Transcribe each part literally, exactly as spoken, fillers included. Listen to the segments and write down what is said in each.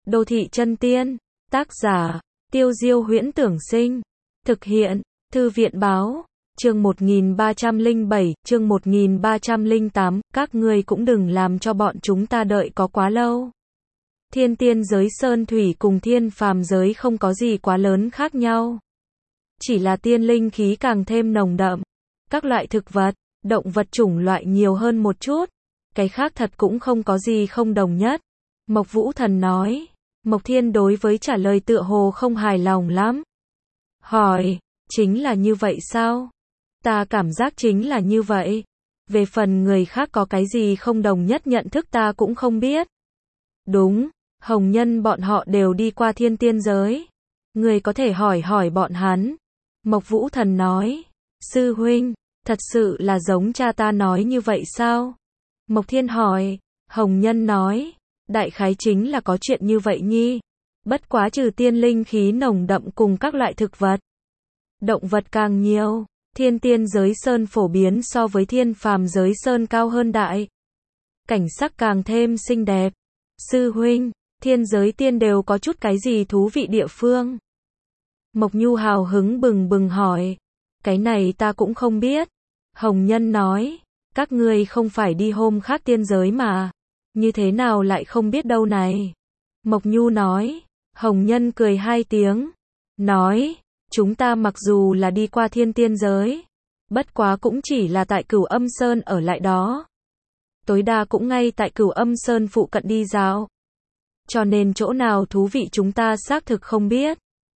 Đô thị chân tiên. Tác giả, Tiêu Diêu Huyễn Tưởng Sinh. Thực hiện, Thư viện Báo. Chương một nghìn ba trăm lẻ bảy, chương một nghìn ba trăm lẻ tám, các ngươi cũng đừng làm cho bọn chúng ta đợi có quá lâu. Thiên tiên giới sơn thủy cùng thiên phàm giới không có gì quá lớn khác nhau. Chỉ là tiên linh khí càng thêm nồng đậm. Các loại thực vật, động vật chủng loại nhiều hơn một chút. Cái khác thật cũng không có gì không đồng nhất. Mộc Vũ Thần nói. Mộc Thiên đối với trả lời tựa hồ không hài lòng lắm. Hỏi, chính là như vậy sao? Ta cảm giác chính là như vậy. Về phần người khác có cái gì không đồng nhất nhận thức ta cũng không biết. Đúng, hồng nhân bọn họ đều đi qua thiên tiên giới. Người có thể hỏi hỏi bọn hắn. Mộc Vũ Thần nói. Sư huynh, thật sự là giống cha ta nói như vậy sao? Mộc Thiên hỏi. Hồng nhân nói. Đại khái chính là có chuyện như vậy nhi. Bất quá trừ tiên linh khí nồng đậm cùng các loại thực vật. Động vật càng nhiều. Thiên tiên giới sơn phổ biến so với thiên phàm giới sơn cao hơn đại. Cảnh sắc càng thêm xinh đẹp. Sư huynh, thiên giới tiên đều có chút cái gì thú vị địa phương? Mộc Nhu hào hứng bừng bừng hỏi. Cái này ta cũng không biết. Hồng nhân nói. Các ngươi không phải đi hôm khác tiên giới mà. Như thế nào lại không biết đâu này? Mộc Nhu nói. Hồng nhân cười hai tiếng. Nói. Chúng ta mặc dù là đi qua thiên tiên giới. Bất quá cũng chỉ là tại Cửu Âm Sơn ở lại đó. Tối đa cũng ngay tại Cửu Âm Sơn phụ cận đi dạo. Cho nên chỗ nào thú vị chúng ta xác thực không biết.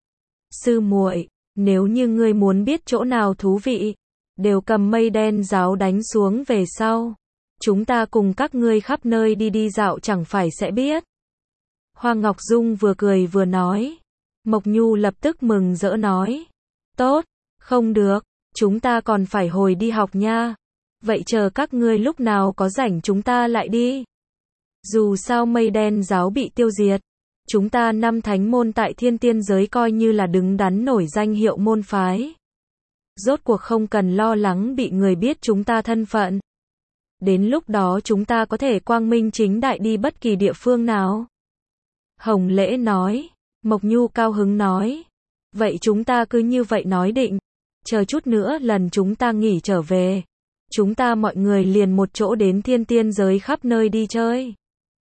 Sư muội, nếu như ngươi muốn biết chỗ nào thú vị, đều cầm mây đen giáo đánh xuống về sau. Chúng ta cùng các ngươi khắp nơi đi đi dạo chẳng phải sẽ biết. Hoa Ngọc Dung vừa cười vừa nói. Mộc Nhu lập tức mừng rỡ nói. Tốt, không được, chúng ta còn phải hồi đi học nha. Vậy chờ các ngươi lúc nào có rảnh chúng ta lại đi. Dù sao mây đen giáo bị tiêu diệt. Chúng ta năm thánh môn tại thiên tiên giới coi như là đứng đắn nổi danh hiệu môn phái. Rốt cuộc không cần lo lắng bị người biết chúng ta thân phận. Đến lúc đó chúng ta có thể quang minh chính đại đi bất kỳ địa phương nào. Hồng Lễ nói. Mộc Nhu cao hứng nói. Vậy chúng ta cứ như vậy nói định. Chờ chút nữa lần chúng ta nghỉ trở về. Chúng ta mọi người liền một chỗ đến thiên tiên giới khắp nơi đi chơi.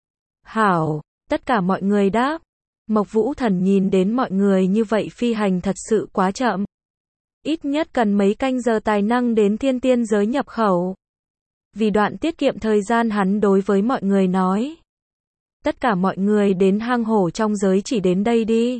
Hảo, tất cả mọi người đáp. Mộc Vũ Thần nhìn đến mọi người như vậy phi hành thật sự quá chậm. Ít nhất cần mấy canh giờ tài năng đến thiên tiên giới nhập khẩu. Vì đoạn tiết kiệm thời gian hắn đối với mọi người nói. Tất cả mọi người đến hang hổ trong giới chỉ đến đây đi.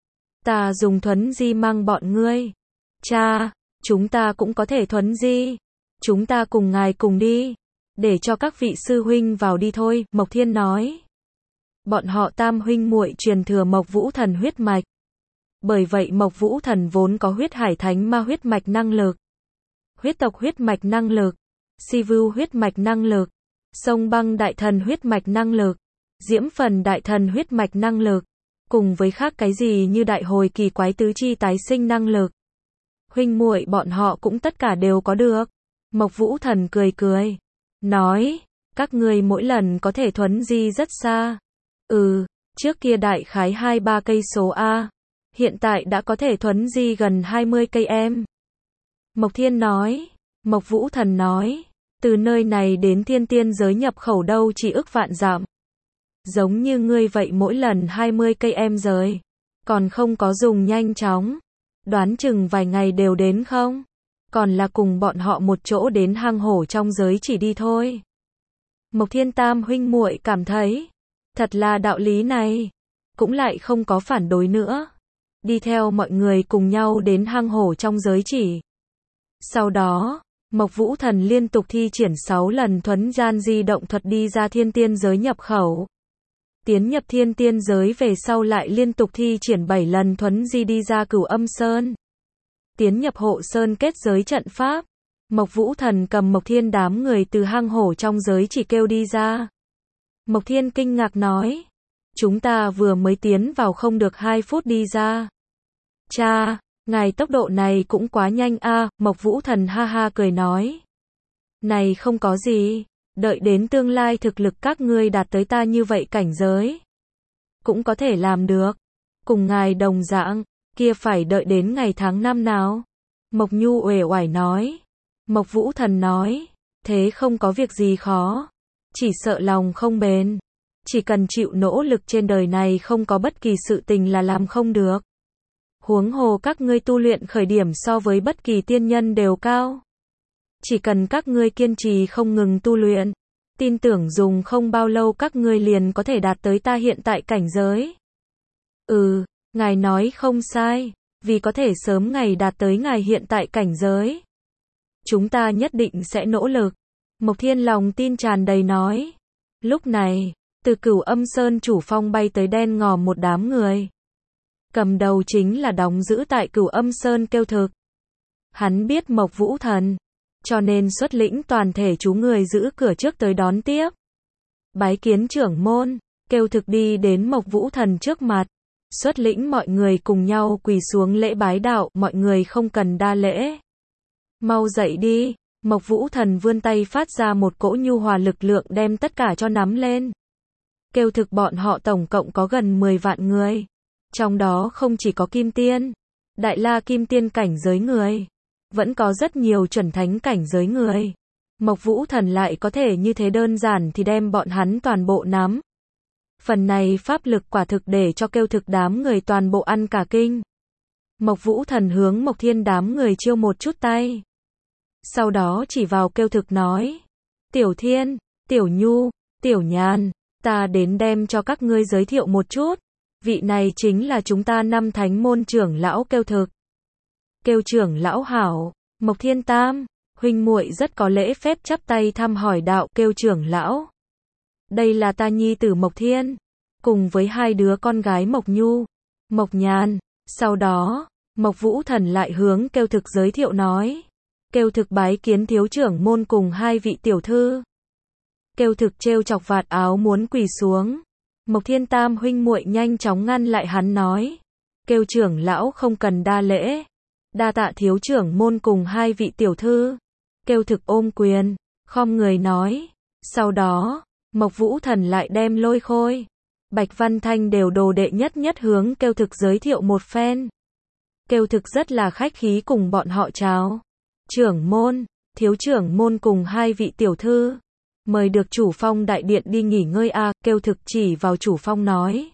Ta dùng thuấn di mang bọn ngươi. Cha, chúng ta cũng có thể thuấn di. Chúng ta cùng ngài cùng đi. Để cho các vị sư huynh vào đi thôi, Mộc Thiên nói. Bọn họ tam huynh muội truyền thừa Mộc Vũ Thần huyết mạch. Bởi vậy Mộc Vũ Thần vốn có huyết hải thánh ma huyết mạch năng lực. Huyết tộc huyết mạch năng lực. Si Vưu huyết mạch năng lực. Sông Băng đại thần huyết mạch năng lực. Diễm Phần đại thần huyết mạch năng lực. Cùng với khác cái gì như đại hồi kỳ quái tứ chi tái sinh năng lực. Huynh muội bọn họ cũng tất cả đều có được. Mộc Vũ Thần cười cười. Nói, các ngươi mỗi lần có thể thuấn di rất xa. Ừ, trước kia đại khái hai ba cây số A. Hiện tại đã có thể thuấn di gần hai mươi cây em. Mộc Thiên nói. Mộc Vũ Thần nói. Từ nơi này đến thiên tiên giới nhập khẩu đâu chỉ ức vạn dặm. Giống như ngươi vậy mỗi lần hai mươi cây em rời. Còn không có dùng nhanh chóng. Đoán chừng vài ngày đều đến không? Còn là cùng bọn họ một chỗ đến hang hổ trong giới chỉ đi thôi. Mộc Thiên tam huynh muội cảm thấy. Thật là đạo lý này. Cũng lại không có phản đối nữa. Đi theo mọi người cùng nhau đến hang hổ trong giới chỉ. Sau đó, Mộc Vũ Thần liên tục thi triển sáu lần thuấn gian di động thuật đi ra thiên tiên giới nhập khẩu. Tiến nhập thiên tiên giới về sau lại liên tục thi triển bảy lần thuấn di đi ra Cửu Âm Sơn. Tiến nhập hộ sơn kết giới trận pháp. Mộc Vũ Thần cầm Mộc Thiên đám người từ hang hổ trong giới chỉ kêu đi ra. Mộc Thiên kinh ngạc nói. Chúng ta vừa mới tiến vào không được hai phút đi ra. Cha, ngài tốc độ này cũng quá nhanh a. Mộc Vũ Thần ha ha cười nói. Này không có gì. Đợi đến tương lai thực lực các ngươi đạt tới ta như vậy cảnh giới. cũng có thể làm được. Cùng ngài đồng dạng, kia phải đợi đến ngày tháng năm nào? Mộc Nhu uể oải nói. Mộc Vũ Thần nói, thế không có việc gì khó, chỉ sợ lòng không bền. Chỉ cần chịu nỗ lực trên đời này không có bất kỳ sự tình là làm không được. Huống hồ các ngươi tu luyện khởi điểm so với bất kỳ tiên nhân đều cao. Chỉ cần các ngươi kiên trì không ngừng tu luyện, tin tưởng dùng không bao lâu các ngươi liền có thể đạt tới ta hiện tại cảnh giới. Ừ, ngài nói không sai, vì có thể sớm ngày đạt tới ngài hiện tại cảnh giới. Chúng ta nhất định sẽ nỗ lực. Mộc Thiên lòng tin tràn đầy nói. Lúc này, từ Cửu Âm Sơn chủ phong bay tới đen ngòm một đám người. Cầm đầu chính là đóng giữ tại Cửu Âm Sơn Kêu Thực. Hắn biết Mộc Vũ Thần, cho nên xuất lĩnh toàn thể chú người giữ cửa trước tới đón tiếp. Bái kiến trưởng môn, Kêu Thực đi đến Mộc Vũ Thần trước mặt, xuất lĩnh mọi người cùng nhau quỳ xuống lễ bái đạo, mọi người không cần đa lễ. Mau dậy đi, Mộc Vũ Thần vươn tay phát ra một cỗ nhu hòa lực lượng đem tất cả cho nắm lên. Kêu Thực bọn họ tổng cộng có gần mười vạn người. Trong đó không chỉ có Kim Tiên, Đại La Kim Tiên cảnh giới người, vẫn có rất nhiều chuẩn thánh cảnh giới người. Mộc Vũ Thần lại có thể như thế đơn giản thì đem bọn hắn toàn bộ nắm. Phần này pháp lực quả thực để cho Kêu Thực đám người toàn bộ ăn cả kinh. Mộc Vũ Thần hướng Mộc Thiên đám người chiêu một chút tay. Sau đó chỉ vào Kêu Thực nói. Tiểu Thiên, Tiểu Nhu, Tiểu Nhàn, ta đến đem cho các ngươi giới thiệu một chút. Vị này chính là chúng ta năm thánh môn trưởng lão Kêu Thực. Kêu trưởng lão hảo, Mộc Thiên Tam, huynh muội rất có lễ phép chắp tay thăm hỏi đạo. Kêu trưởng lão. Đây là ta nhi tử Mộc Thiên, cùng với hai đứa con gái Mộc Nhu, Mộc Nhàn. Sau đó, Mộc Vũ Thần lại hướng Kêu Thực giới thiệu nói. Kêu Thực bái kiến thiếu trưởng môn cùng hai vị tiểu thư. Kêu Thực trêu chọc vạt áo muốn quỳ xuống. Mộc Thiên Tam huynh muội nhanh chóng ngăn lại hắn nói. Kêu trưởng lão không cần đa lễ. Đa tạ thiếu trưởng môn cùng hai vị tiểu thư. Kêu Thực ôm quyền, khom người nói. Sau đó, Mộc Vũ Thần lại đem Lôi Khôi, Bạch Văn Thanh đều đồ đệ nhất nhất hướng Kêu Thực giới thiệu một phen. Kêu Thực rất là khách khí cùng bọn họ chào. Trưởng môn, thiếu trưởng môn cùng hai vị tiểu thư, mời được chủ phong đại điện đi nghỉ ngơi a. À, Kêu Thực chỉ vào chủ phong nói.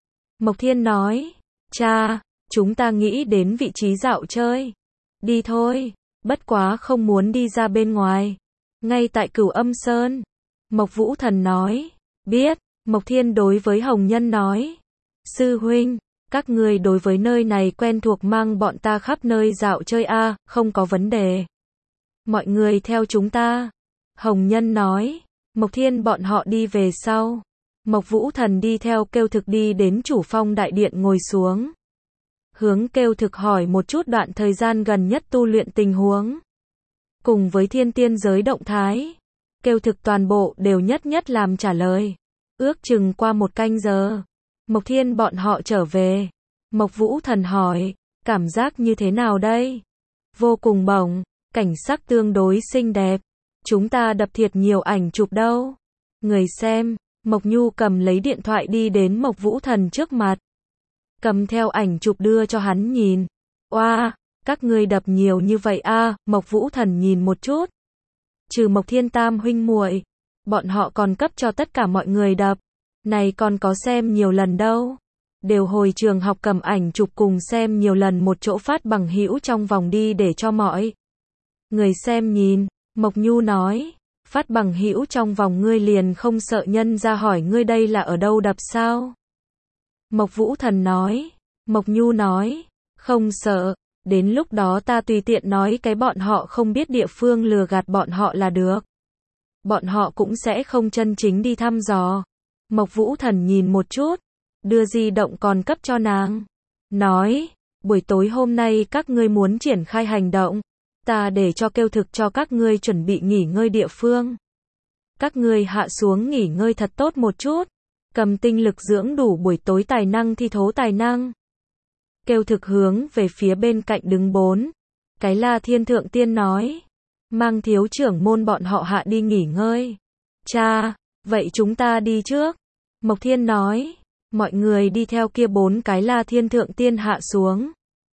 Mộc Thiên nói, cha, chúng ta nghĩ đến vị trí dạo chơi. Đi thôi, bất quá không muốn đi ra bên ngoài. Ngay tại Cửu Âm Sơn. Mộc Vũ Thần nói, biết. Mộc Thiên đối với Hồng Nhân nói. Sư huynh, các người đối với nơi này quen thuộc mang bọn ta khắp nơi dạo chơi a. À, không có vấn đề. Mọi người theo chúng ta. Hồng Nhân nói. Mộc Thiên bọn họ đi về sau. Mộc Vũ Thần đi theo Kêu Thực đi đến chủ phong đại điện ngồi xuống. Hướng Kêu Thực hỏi một chút đoạn thời gian gần nhất tu luyện tình huống. Cùng với thiên tiên giới động thái. Kêu Thực toàn bộ đều nhất nhất làm trả lời. Ước chừng qua một canh giờ. Mộc Thiên bọn họ trở về. Mộc Vũ Thần hỏi. Cảm giác như thế nào đây? Vô cùng bổng. Cảnh sắc tương đối xinh đẹp. Chúng ta đập thiệt nhiều ảnh chụp đâu. Người xem. Mộc Nhu cầm lấy điện thoại đi đến Mộc Vũ Thần trước mặt. Cầm theo ảnh chụp đưa cho hắn nhìn. Oa, wow, các ngươi đập nhiều như vậy a. À, Mộc Vũ Thần nhìn một chút. Trừ Mộc Thiên Tam huynh muội, bọn họ còn cấp cho tất cả mọi người đập. Này còn có xem nhiều lần đâu. Đều hồi trường học cầm ảnh chụp cùng xem nhiều lần một chỗ phát bằng hữu trong vòng đi để cho mọi người xem nhìn. Mộc Nhu nói, phát bằng hữu trong vòng ngươi liền không sợ nhân ra hỏi ngươi đây là ở đâu đập sao? Mộc Vũ Thần nói. Mộc Nhu nói, không sợ, đến lúc đó ta tùy tiện nói cái bọn họ không biết địa phương lừa gạt bọn họ là được. Bọn họ cũng sẽ không chân chính đi thăm dò. Mộc Vũ Thần nhìn một chút, đưa di động còn cấp cho nàng. Nói, buổi tối hôm nay các ngươi muốn triển khai hành động. Ta để cho Kêu Thực cho các ngươi chuẩn bị nghỉ ngơi địa phương. Các ngươi hạ xuống nghỉ ngơi thật tốt một chút. Cầm tinh lực dưỡng đủ buổi tối tài năng thi thố tài năng. Kêu Thực hướng về phía bên cạnh đứng bốn. Cái La Thiên Thượng Tiên nói. Mang thiếu trưởng môn bọn họ hạ đi nghỉ ngơi. Cha, vậy chúng ta đi trước. Mộc Thiên nói. Mọi người đi theo kia bốn cái La Thiên Thượng Tiên hạ xuống.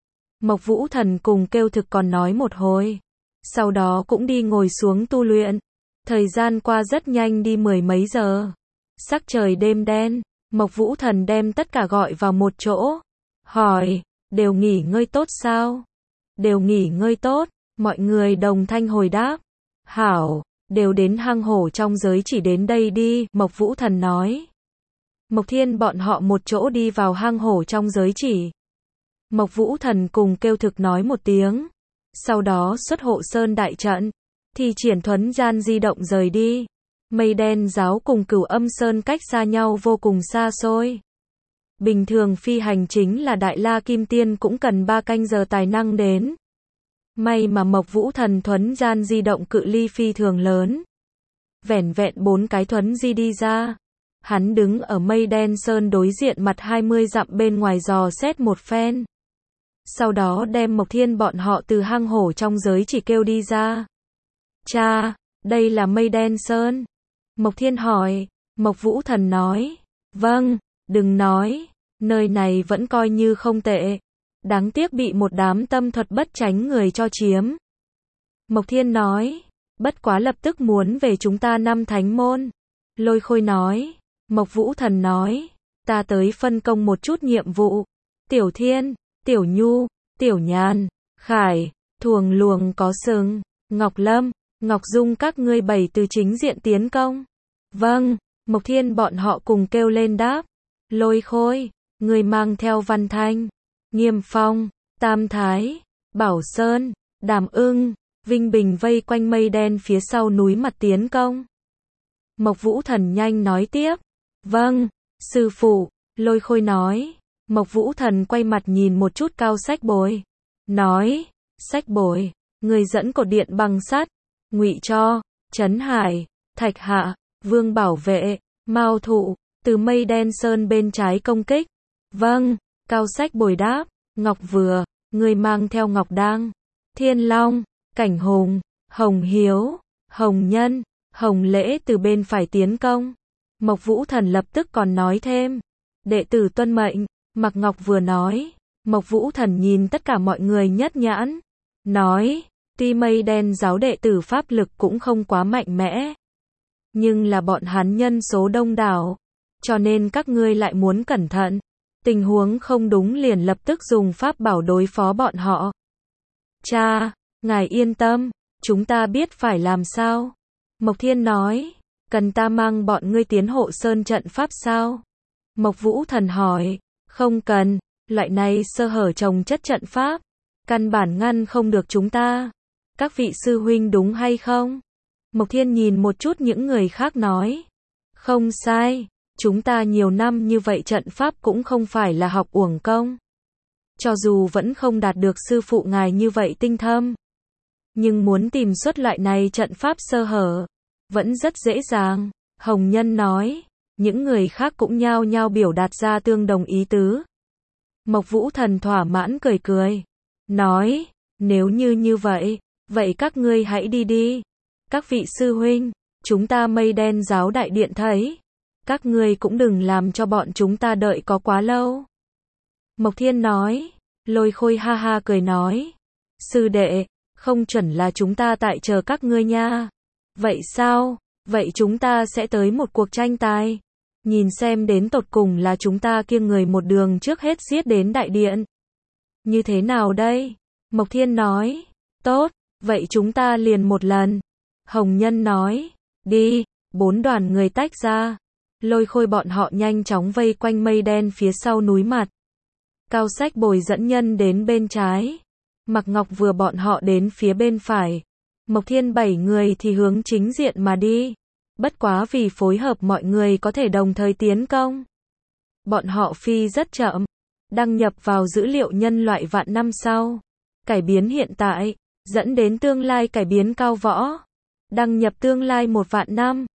Mộc Vũ Thần cùng kêu thực còn nói một hồi. Sau đó cũng đi ngồi xuống tu luyện. Thời gian qua rất nhanh đi mười mấy giờ. Sắc trời đêm đen, Mộc Vũ Thần đem tất cả gọi vào một chỗ. Hỏi, đều nghỉ ngơi tốt sao? Đều nghỉ ngơi tốt, mọi người đồng thanh hồi đáp. Hảo, đều đến hang hổ trong giới chỉ đến đây đi, Mộc Vũ Thần nói. Mộc Thiên bọn họ một chỗ đi vào hang hổ trong giới chỉ. Mộc Vũ Thần cùng kêu thực nói một tiếng. Sau đó xuất hộ sơn đại trận, thì triển thuấn gian di động rời đi. Mây đen giáo cùng Cửu Âm Sơn cách xa nhau vô cùng xa xôi. Bình thường phi hành chính là Đại La Kim Tiên cũng cần ba canh giờ tài năng đến. May mà Mộc Vũ Thần thuấn gian di động cự ly phi thường lớn. Vẻn vẹn bốn cái thuấn di đi ra. Hắn đứng ở mây đen sơn đối diện mặt hai mươi dặm bên ngoài dò xét một phen. Sau đó đem Mộc Thiên bọn họ từ hang hổ trong giới chỉ kêu đi ra. Cha, đây là mây đen sơn. Mộc Thiên hỏi, Mộc Vũ Thần nói. Vâng, đừng nói, nơi này vẫn coi như không tệ. Đáng tiếc bị một đám tâm thuật bất tránh người cho chiếm. Mộc Thiên nói, bất quá lập tức muốn về chúng ta năm thánh môn. Lôi Khôi nói, Mộc Vũ Thần nói, ta tới phân công một chút nhiệm vụ. Tiểu Thiên, Tiểu Nhu, Tiểu Nhàn, Khải, Thuồng Luồng có sừng, Ngọc Lâm, Ngọc Dung các ngươi bảy từ chính diện tiến công. Vâng, Mộc Thiên bọn họ cùng kêu lên đáp. Lôi Khôi, người mang theo Văn Thanh, Nghiêm Phong, Tam Thái, Bảo Sơn, Đàm Ưng, Vinh Bình vây quanh mây đen phía sau núi mặt tiến công. Mộc Vũ Thần nhanh nói tiếp. Vâng, sư phụ, Lôi Khôi nói. Mộc Vũ Thần quay mặt nhìn một chút Cao Sách Bồi. Nói, Sách Bồi, người dẫn cột điện bằng sắt, Ngụy Cho, Trấn Hải, Thạch Hạ, Vương Bảo Vệ, Mao Thụ, từ mây đen sơn bên trái công kích. Vâng, Cao Sách Bồi đáp. Ngọc Vừa, người mang theo Ngọc Đang, Thiên Long, Cảnh Hùng, Hồng Hiếu, Hồng Nhân, Hồng Lễ từ bên phải tiến công. Mộc Vũ Thần lập tức còn nói thêm. Đệ tử tuân mệnh, Mạc Ngọc Vừa nói. Mộc Vũ Thần nhìn tất cả mọi người nhất nhãn. Nói, tuy mây đen giáo đệ tử pháp lực cũng không quá mạnh mẽ. Nhưng là bọn hắn nhân số đông đảo. Cho nên các ngươi lại muốn cẩn thận. Tình huống không đúng liền lập tức dùng pháp bảo đối phó bọn họ. Cha, ngài yên tâm, chúng ta biết phải làm sao. Mộc Thiên nói, cần ta mang bọn ngươi tiến hộ sơn trận pháp sao? Mộc Vũ Thần hỏi, không cần, loại này sơ hở trồng chất trận pháp, căn bản ngăn không được chúng ta. Các vị sư huynh đúng hay không? Mộc Thiên nhìn một chút những người khác nói, không sai, chúng ta nhiều năm như vậy trận pháp cũng không phải là học uổng công. Cho dù vẫn không đạt được sư phụ ngài như vậy tinh thâm, nhưng muốn tìm xuất loại này trận pháp sơ hở, vẫn rất dễ dàng. Hồng Nhân nói, những người khác cũng nhao nhao biểu đạt ra tương đồng ý tứ. Mộc Vũ Thần thỏa mãn cười cười, nói, nếu như như vậy, vậy các ngươi hãy đi đi. Các vị sư huynh, chúng ta mây đen giáo đại điện thấy. Các ngươi cũng đừng làm cho bọn chúng ta đợi có quá lâu. Mộc Thiên nói, Lôi Khôi ha ha cười nói, sư đệ, không chuẩn là chúng ta tại chờ các ngươi nha. Vậy sao, vậy chúng ta sẽ tới một cuộc tranh tài. Nhìn xem đến tột cùng là chúng ta kiêng người một đường trước hết giết đến đại điện. Như thế nào đây? Mộc Thiên nói, tốt, vậy chúng ta liền một lần. Hồng Nhân nói, đi, bốn đoàn người tách ra. Lôi Khôi bọn họ nhanh chóng vây quanh mây đen phía sau núi mặt. Cao Sách Bồi dẫn nhân đến bên trái. Mạc Ngọc Vừa bọn họ đến phía bên phải. Mộc Thiên bảy người thì hướng chính diện mà đi. Bất quá vì phối hợp mọi người có thể đồng thời tiến công. Bọn họ phi rất chậm. Đăng nhập vào dữ liệu nhân loại vạn năm sau. Cải biến hiện tại, dẫn đến tương lai cải biến cao võ. Đăng nhập tương lai một vạn năm.